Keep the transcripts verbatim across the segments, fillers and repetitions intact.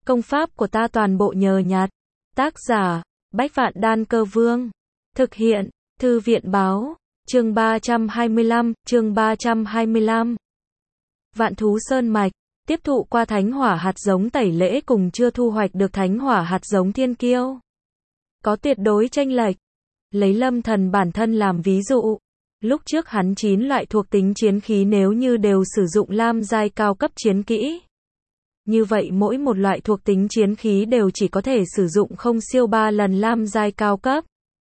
Công pháp của ta toàn bộ nhờ nhặt. Tác giả, Bách Vạn Đan Cơ Vương. Thực hiện, Thư viện Báo. Chương ba trăm hai mươi lăm, chương ba trăm hai mươi lăm. Vạn Thú Sơn Mạch, tiếp thụ qua thánh hỏa hạt giống tẩy lễ cùng chưa thu hoạch được thánh hỏa hạt giống thiên kiêu. Có tuyệt đối chênh lệch. Lấy Lâm Thần bản thân làm ví dụ. Lúc trước hắn chín loại thuộc tính chiến khí nếu như đều sử dụng lam giai cao cấp chiến kỹ. Như vậy mỗi một loại thuộc tính chiến khí đều chỉ có thể sử dụng không siêu ba lần lam giai cao cấp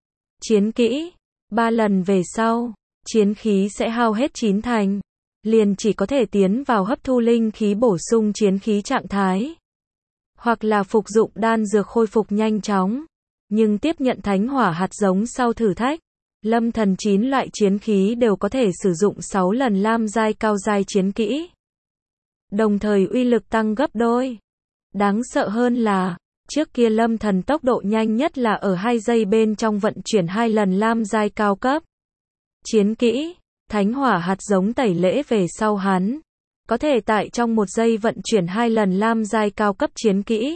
chiến kỹ. ba lần về sau, chiến khí sẽ hao hết chín thành. Liền chỉ có thể tiến vào hấp thu linh khí bổ sung chiến khí trạng thái. Hoặc là phục dụng đan dược khôi phục nhanh chóng. Nhưng tiếp nhận thánh hỏa hạt giống sau thử thách, Lâm Thần chín loại chiến khí đều có thể sử dụng sáu lần lam giai cao giai chiến kỹ. Đồng thời uy lực tăng gấp đôi. Đáng sợ hơn là, trước kia Lâm Thần tốc độ nhanh nhất là ở hai giây bên trong vận chuyển hai lần lam giai cao cấp chiến kỹ. Thánh hỏa hạt giống tẩy lễ về sau hắn có thể tại trong một giây vận chuyển hai lần lam giai cao cấp chiến kỹ.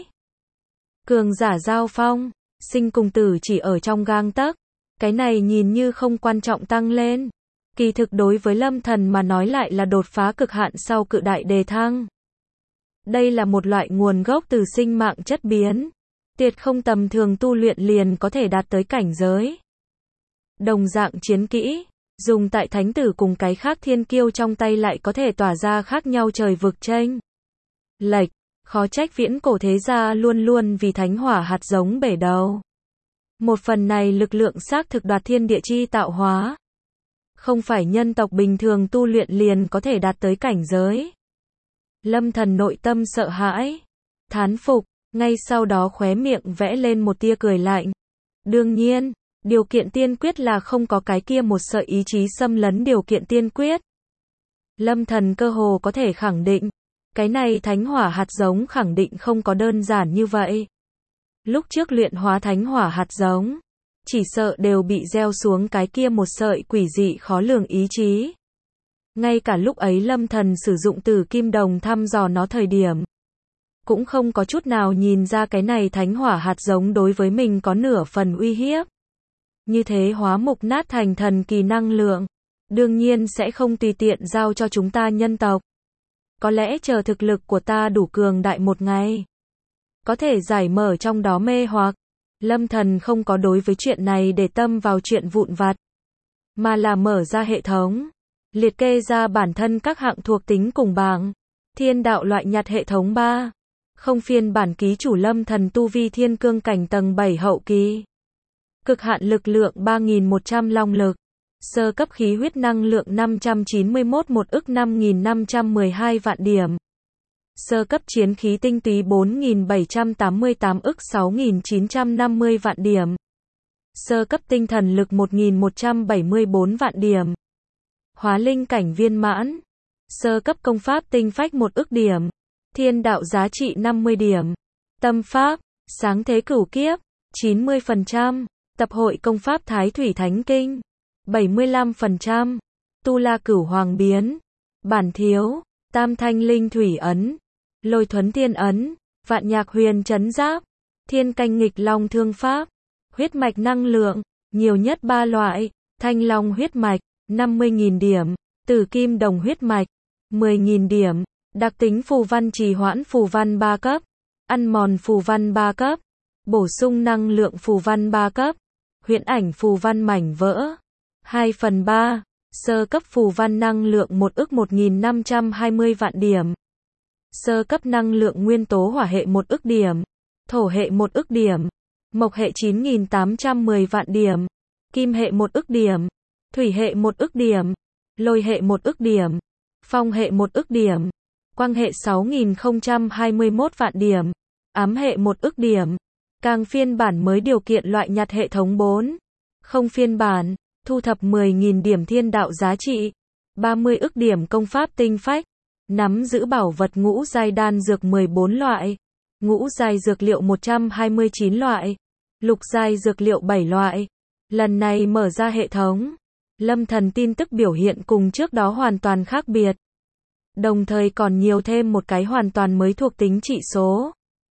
Cường giả giao phong, sinh cùng tử chỉ ở trong gang tấc. Cái này nhìn như không quan trọng tăng lên, kỳ thực đối với Lâm Thần mà nói lại là đột phá cực hạn sau cự đại đề thăng. Đây là một loại nguồn gốc từ sinh mạng chất biến, tuyệt không tầm thường tu luyện liền có thể đạt tới cảnh giới. Đồng dạng chiến kỹ, dùng tại thánh tử cùng cái khác thiên kiêu trong tay lại có thể tỏa ra khác nhau trời vực chênh lệch, khó trách viễn cổ thế gia luôn luôn vì thánh hỏa hạt giống bể đầu. Một phần này lực lượng xác thực đoạt thiên địa chi tạo hóa. Không phải nhân tộc bình thường tu luyện liền có thể đạt tới cảnh giới. Lâm Thần nội tâm sợ hãi, thán phục, ngay sau đó khóe miệng vẽ lên một tia cười lạnh. Đương nhiên, điều kiện tiên quyết là không có cái kia một sợi ý chí xâm lấn điều kiện tiên quyết. Lâm Thần cơ hồ có thể khẳng định, cái này thánh hỏa hạt giống khẳng định không có đơn giản như vậy. Lúc trước luyện hóa thánh hỏa hạt giống, chỉ sợ đều bị gieo xuống cái kia một sợi quỷ dị khó lường ý chí. Ngay cả lúc ấy Lâm Thần sử dụng Tử Kim Đồng thăm dò nó thời điểm, cũng không có chút nào nhìn ra cái này thánh hỏa hạt giống đối với mình có nửa phần uy hiếp. Như thế hóa mục nát thành thần kỳ năng lượng, đương nhiên sẽ không tùy tiện giao cho chúng ta nhân tộc. Có lẽ chờ thực lực của ta đủ cường đại một ngày, có thể giải mở trong đó mê hoặc. Lâm Thần không có đối với chuyện này để tâm vào chuyện vụn vặt, mà là mở ra hệ thống, liệt kê ra bản thân các hạng thuộc tính cùng bảng. Thiên đạo loại nhặt hệ thống ba. Không phiên bản ký chủ Lâm Thần tu vi thiên cương cảnh tầng bảy hậu kỳ. Cực hạn lực lượng ba nghìn một trăm long lực. Sơ cấp khí huyết năng lượng năm trăm chín mươi mốt một ức năm nghìn năm trăm mười hai vạn điểm. Sơ cấp chiến khí tinh túy bốn nghìn bảy trăm tám mươi tám ức sáu nghìn chín trăm năm mươi vạn điểm. Sơ cấp tinh thần lực một nghìn một trăm bảy mươi bốn vạn điểm. Hóa linh cảnh viên mãn. Sơ cấp công pháp tinh phách một ức điểm. Thiên đạo giá trị năm mươi điểm. Tâm pháp, sáng thế cửu kiếp, chín mươi phần trăm. Tập hội công pháp Thái Thủy Thánh Kinh, bảy mươi lăm phần trăm. Tu La Cửu Hoàng Biến, Bản Thiếu, Tam Thanh Linh Thủy Ấn, Lôi Thuấn Tiên Ấn, Vạn Nhạc Huyền Trấn Giáp, Thiên Canh Nghịch Long Thương Pháp, huyết mạch năng lượng, nhiều nhất ba loại, Thanh Long huyết mạch, năm mươi nghìn điểm, Tử Kim Đồng huyết mạch, mười nghìn điểm, đặc tính phù văn trì hoãn phù văn ba cấp, ăn mòn phù văn ba cấp, bổ sung năng lượng phù văn ba cấp, huyễn ảnh phù văn mảnh vỡ, hai phần ba, sơ cấp phù văn năng lượng một ức một nghìn năm trăm hai mươi vạn điểm. Sơ cấp năng lượng nguyên tố hỏa hệ một ức điểm, thổ hệ một ức điểm, mộc hệ chín nghìn tám trăm mười vạn điểm, kim hệ một ức điểm, thủy hệ một ức điểm, lôi hệ một ức điểm, phong hệ một ức điểm, quang hệ sáu nghìn không trăm hai mươi mốt vạn điểm, ám hệ một ức điểm. Càng phiên bản mới điều kiện loại nhặt hệ thống bốn. Không phiên bản, thu thập mười nghìn điểm thiên đạo giá trị, ba mươi ức điểm công pháp tinh phách, nắm giữ bảo vật ngũ giai đan dược mười bốn loại, ngũ giai dược liệu một trăm hai mươi chín loại, lục giai dược liệu bảy loại. Lần này mở ra hệ thống, Lâm Thần tin tức biểu hiện cùng trước đó hoàn toàn khác biệt. Đồng thời còn nhiều thêm một cái hoàn toàn mới thuộc tính trị số.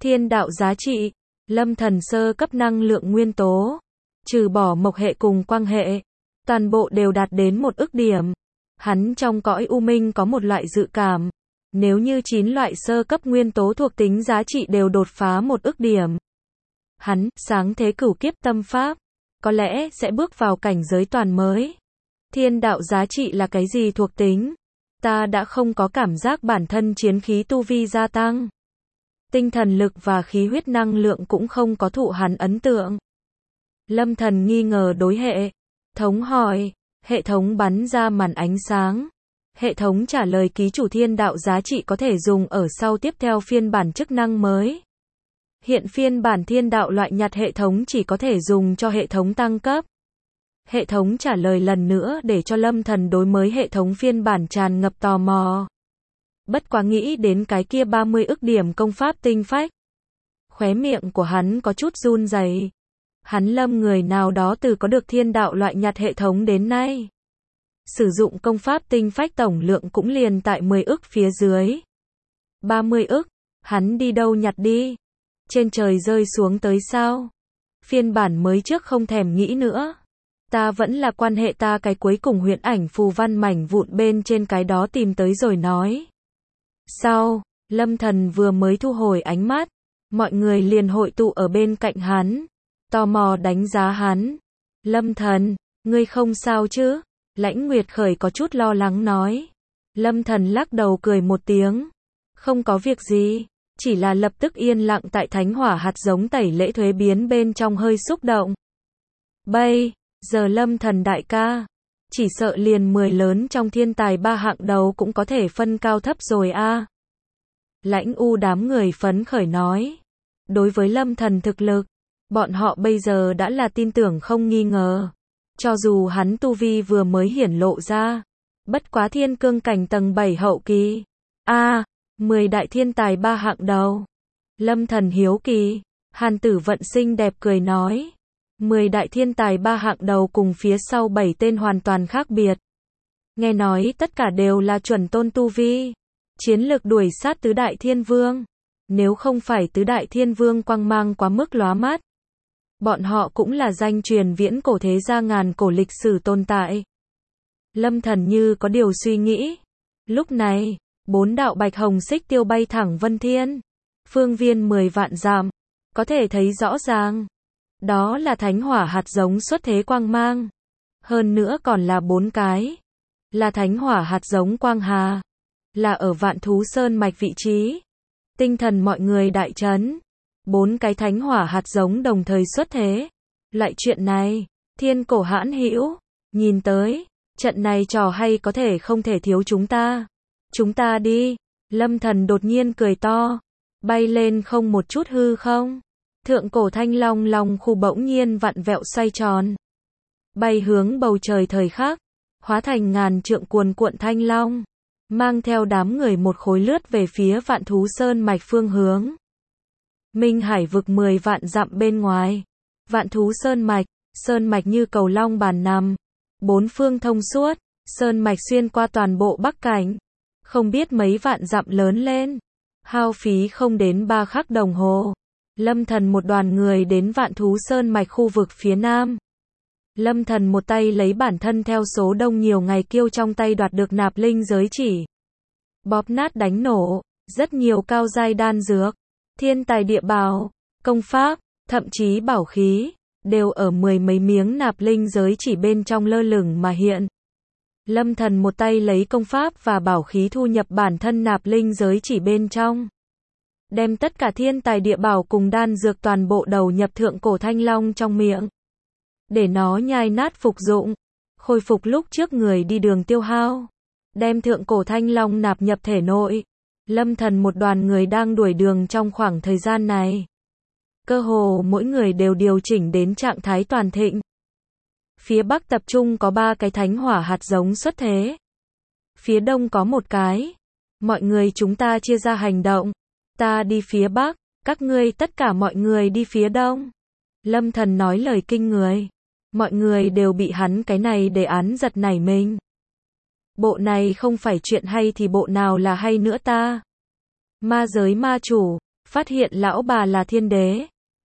Thiên đạo giá trị, lâm thần sơ cấp năng lượng nguyên tố, trừ bỏ mộc hệ cùng quang hệ, toàn bộ đều đạt đến một ức điểm. Hắn trong cõi u minh có một loại dự cảm, nếu như chín loại sơ cấp nguyên tố thuộc tính giá trị đều đột phá một ức điểm, hắn, sáng thế cửu kiếp tâm pháp, có lẽ sẽ bước vào cảnh giới toàn mới. Thiên đạo giá trị là cái gì thuộc tính? Ta đã không có cảm giác bản thân chiến khí tu vi gia tăng. Tinh thần lực và khí huyết năng lượng cũng không có thụ hắn ấn tượng. Lâm thần nghi ngờ đối hệ thống hỏi, hệ thống bắn ra màn ánh sáng. Hệ thống trả lời ký chủ thiên đạo giá trị có thể dùng ở sau tiếp theo phiên bản chức năng mới. Hiện phiên bản thiên đạo loại nhặt hệ thống chỉ có thể dùng cho hệ thống tăng cấp. Hệ thống trả lời lần nữa để cho lâm thần đối mới hệ thống phiên bản tràn ngập tò mò. Bất quá nghĩ đến cái kia ba mươi ức điểm công pháp tinh phách. Khóe miệng của hắn có chút run rẩy. Hắn lâm người nào đó từ có được thiên đạo loại nhặt hệ thống đến nay. Sử dụng công pháp tinh phách tổng lượng cũng liền tại mười ức phía dưới. ba mươi ức, hắn đi đâu nhặt đi? Trên trời rơi xuống tới sao? Phiên bản mới trước không thèm nghĩ nữa. Ta vẫn là quan hệ ta cái cuối cùng huyễn ảnh phù văn mảnh vụn bên trên cái đó tìm tới rồi nói. Sau, lâm thần vừa mới thu hồi ánh mắt, mọi người liền hội tụ ở bên cạnh hắn, tò mò đánh giá hắn. Lâm thần, ngươi không sao chứ? Lãnh Nguyệt Khởi có chút lo lắng nói. Lâm thần lắc đầu cười một tiếng. Không có việc gì, chỉ là lập tức yên lặng tại thánh hỏa hạt giống tẩy lễ thuế biến bên trong hơi xúc động. Bây giờ lâm thần đại ca, chỉ sợ liền mười lớn trong thiên tài ba hạng đầu cũng có thể phân cao thấp rồi a. À. Lãnh U đám người phấn khởi nói. Đối với lâm thần thực lực, bọn họ bây giờ đã là tin tưởng không nghi ngờ. Cho dù hắn tu vi vừa mới hiển lộ ra, bất quá thiên cương cảnh tầng bảy hậu kỳ. A, à, mười đại thiên tài ba hạng đầu. Lâm thần hiếu kỳ, Hàn Tử Vận xinh đẹp cười nói. mười đại thiên tài ba hạng đầu cùng phía sau bảy tên hoàn toàn khác biệt. Nghe nói tất cả đều là chuẩn tôn tu vi. Chiến lực đuổi sát tứ đại thiên vương. Nếu không phải tứ đại thiên vương quang mang quá mức lóa mắt, bọn họ cũng là danh truyền viễn cổ thế gia ngàn cổ lịch sử tồn tại. Lâm thần như có điều suy nghĩ. Lúc này, bốn đạo bạch hồng xích tiêu bay thẳng vân thiên. Phương viên mười vạn dặm, có thể thấy rõ ràng. Đó là thánh hỏa hạt giống xuất thế quang mang. Hơn nữa còn là bốn cái. Là thánh hỏa hạt giống quang hà. Là ở Vạn Thú Sơn mạch vị trí. Tinh thần mọi người đại chấn. Bốn cái thánh hỏa hạt giống đồng thời xuất thế. Loại chuyện này, thiên cổ hãn hữu. Nhìn tới, trận này trò hay có thể không thể thiếu chúng ta. Chúng ta đi. Lâm thần đột nhiên cười to. Bay lên không một chút hư không. Thượng cổ thanh long long khu bỗng nhiên vặn vẹo xoay tròn. Bay hướng bầu trời thời khắc. Hóa thành ngàn trượng cuồn cuộn thanh long. Mang theo đám người một khối lướt về phía Vạn Thú Sơn mạch phương hướng. Minh Hải vực mười vạn dặm bên ngoài. Vạn Thú Sơn mạch, Sơn mạch như cầu long bàn nằm. Bốn phương thông suốt, Sơn mạch xuyên qua toàn bộ Bắc Cảnh. Không biết mấy vạn dặm lớn lên. Hao phí không đến ba khắc đồng hồ. Lâm thần một đoàn người đến Vạn Thú Sơn mạch khu vực phía nam. Lâm thần một tay lấy bản thân theo số đông nhiều ngày kiêu trong tay đoạt được nạp linh giới chỉ. Bóp nát đánh nổ, rất nhiều cao giai đan dược, thiên tài địa bảo, công pháp, thậm chí bảo khí, đều ở mười mấy miếng nạp linh giới chỉ bên trong lơ lửng mà hiện. Lâm thần một tay lấy công pháp và bảo khí thu nhập bản thân nạp linh giới chỉ bên trong. Đem tất cả thiên tài địa bảo cùng đan dược toàn bộ đầu nhập thượng cổ thanh long trong miệng. Để nó nhai nát phục dụng, khôi phục lúc trước người đi đường tiêu hao. Đem thượng cổ thanh long nạp nhập thể nội. Lâm thần một đoàn người đang đuổi đường trong khoảng thời gian này. Cơ hồ mỗi người đều điều chỉnh đến trạng thái toàn thịnh. Phía Bắc tập trung có ba cái thánh hỏa hạt giống xuất thế. Phía Đông có một cái. Mọi người chúng ta chia ra hành động. Ta đi phía Bắc, các ngươi tất cả mọi người đi phía Đông. Lâm thần nói lời kinh người. Mọi người đều bị hắn cái này đề án giật nảy mình. Bộ này không phải chuyện hay thì bộ nào là hay nữa ta. Ma giới ma chủ, Phát hiện lão bà là thiên đế.